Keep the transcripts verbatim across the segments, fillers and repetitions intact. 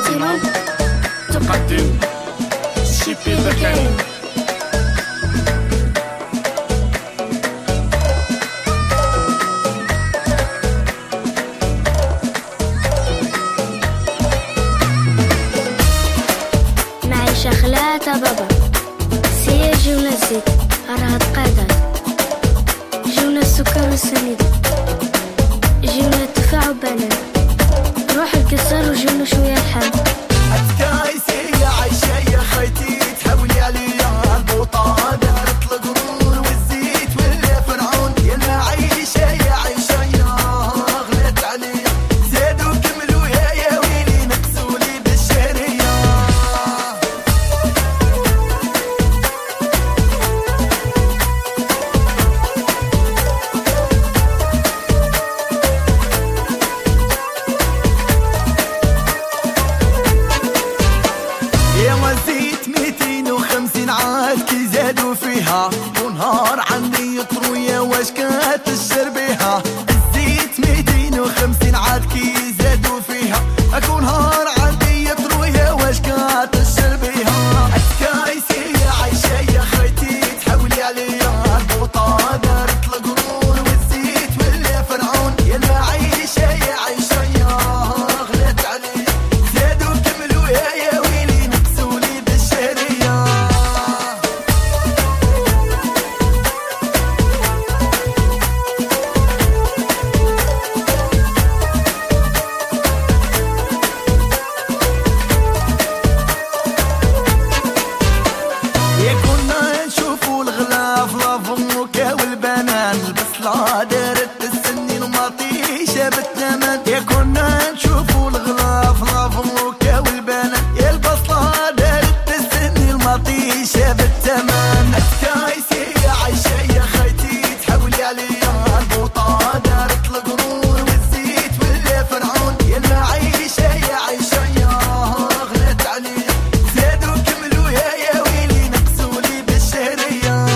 بلاتينوم تقدم شيبي ذا كاين. معيشة خلاطة بابا سيا جونا الزيت راها تقادر، جونا السكر والسميد، جونا التفاح وبنان، روح القصر وجونا شوية لحم. عتكايسي يا عيشة يا خيتي تحولي عليا البوطة دارت القرون والزيت واللي فرعون يا المعيشة يا عيشة يا غلت عليا زادوا كملوا يا يا ويلي نكسولي بالشهرية. الزيت ميتين وخمسين عاد كي زادوا فيها ونهار عندي طروية واش كانت تشر بيها. الزيت ميتين وخمسين عاد كي زادوا فيها اكون نهار عندي طروية واش كانت تشر بيها. عتكايسي يا عيشة يا خيتي تحولي عليا البوطة دارت القرون والزيت واللي فرعون يا المعيشة يا عيشة يا غلت عليا زادوا كملوا يا يا ويلي دارت السنين ومطيشة بالثمن. يا كنا نشوفوا الغلاف لافموكا والبنان يا البصلة دارت السنين ومطيشة بالثمن. عتكايسي يا عيشة يا خيتي تحولي عليا البوطة دارت القرون والزيت واللي فرعون يا المعيشة يا عيشة يا غلت عليا زادوا كملوا يا يا ويلي نكسولي بالشهرية.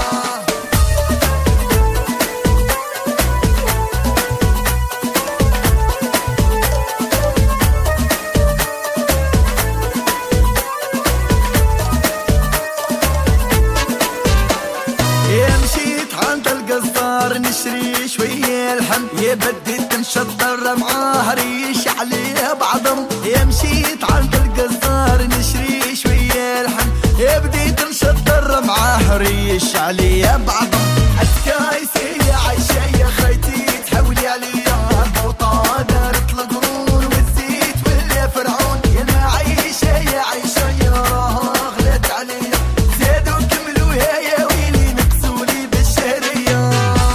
نشري شوية لحم يا بديت نشطر معاه ريش عليه بعضم. يا مشيت عند القصار نشري شوية لحم يا بديت نشطر معاه ريش عليه بعضم. عتكايسي يا عيشة يا خيتي تحولي عليا البوطة دارت القرون والزيت واللي فرعون يا المعيشة يا عيشة يا غلت عليا زادوا كملوا يا يا ويلي نكسولي بالشهرية.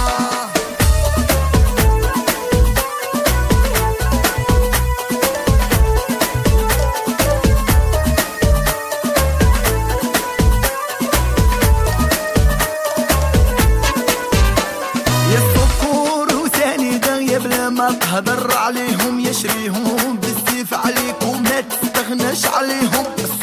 ما تهدر عليهم يشريهم بالسيف عليكم ما تستغناش عليهم.